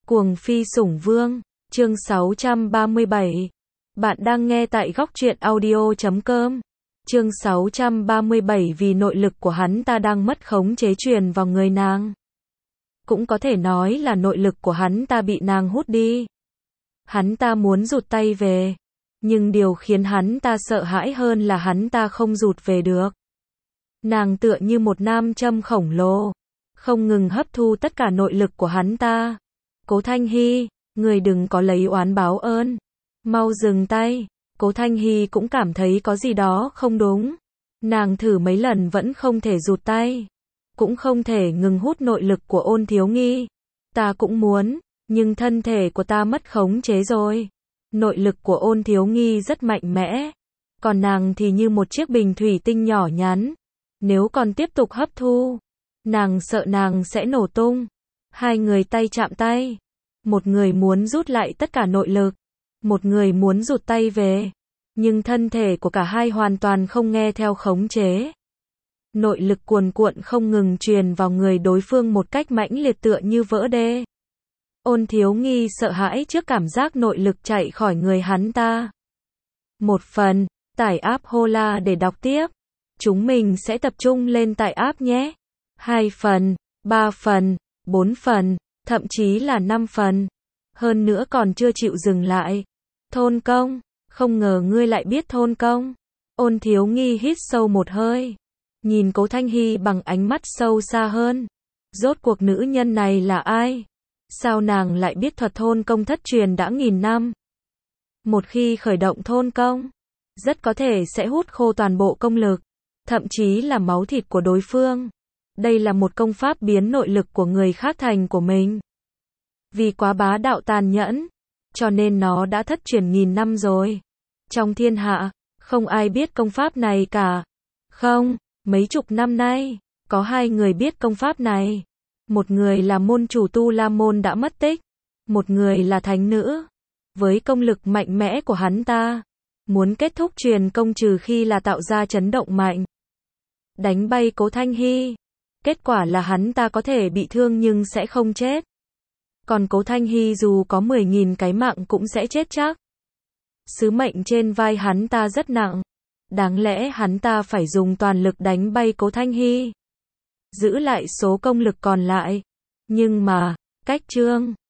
Cuồng phi sủng vương, chương 637. Bạn đang nghe tại góc truyện audio.com. Chương 637 vì nội lực của hắn ta đang mất khống chế truyền vào người nàng. Cũng có thể nói là nội lực của hắn ta bị nàng hút đi. Hắn ta muốn rụt tay về. Nhưng điều khiến hắn ta sợ hãi hơn là hắn ta không rụt về được. Nàng tựa như một nam châm khổng lồ, không ngừng hấp thu tất cả nội lực của hắn ta. Cố Thanh Hy, người đừng có lấy oán báo ơn. Mau dừng tay. Cố Thanh Hy cũng cảm thấy có gì đó không đúng. Nàng thử mấy lần vẫn không thể rụt tay. Cũng không thể ngừng hút nội lực của Ôn Thiếu Nghi. Ta cũng muốn, nhưng thân thể của ta mất khống chế rồi. Nội lực của Ôn Thiếu Nghi rất mạnh mẽ. Còn nàng thì như một chiếc bình thủy tinh nhỏ nhắn. Nếu còn tiếp tục hấp thu, nàng sợ nàng sẽ nổ tung. Hai người tay chạm tay. Một người muốn rút lại tất cả nội lực. Một người muốn rụt tay về. Nhưng thân thể của cả hai hoàn toàn không nghe theo khống chế. Nội lực cuồn cuộn không ngừng truyền vào người đối phương một cách mãnh liệt tựa như vỡ đê. Ôn Thiếu Nghi sợ hãi trước cảm giác nội lực chạy khỏi người hắn ta. Một phần, tải app Hola để đọc tiếp. Chúng mình sẽ tập trung lên tải app nhé. 2 phần, 3 phần, 4 phần, thậm chí là 5 phần. Hơn nữa còn chưa chịu dừng lại. Thôn công, không ngờ ngươi lại biết thôn công. Ôn Thiếu Nghi hít sâu một hơi. Nhìn Cố Thanh Hy bằng ánh mắt sâu xa hơn. Rốt cuộc nữ nhân này là ai? Sao nàng lại biết thuật thôn công thất truyền đã nghìn năm? Một khi khởi động thôn công, rất có thể sẽ hút khô toàn bộ công lực, thậm chí là máu thịt của đối phương. Đây là một công pháp biến nội lực của người khác thành của mình. Vì quá bá đạo tàn nhẫn, cho nên nó đã thất truyền nghìn năm rồi. Trong thiên hạ, không ai biết công pháp này cả. Không, mấy chục năm nay, có hai người biết công pháp này. Một người là môn chủ Tu La Môn đã mất tích. Một người là thánh nữ. Với công lực mạnh mẽ của hắn ta, muốn kết thúc truyền công trừ khi là tạo ra chấn động mạnh. Đánh bay Cố Thanh Hy. Kết quả là hắn ta có thể bị thương nhưng sẽ không chết. Còn Cố Thanh Hy dù có 10.000 cái mạng cũng sẽ chết chắc. Sứ mệnh trên vai hắn ta rất nặng. Đáng lẽ hắn ta phải dùng toàn lực đánh bay Cố Thanh Hy. Giữ lại số công lực còn lại. Nhưng mà, cách chương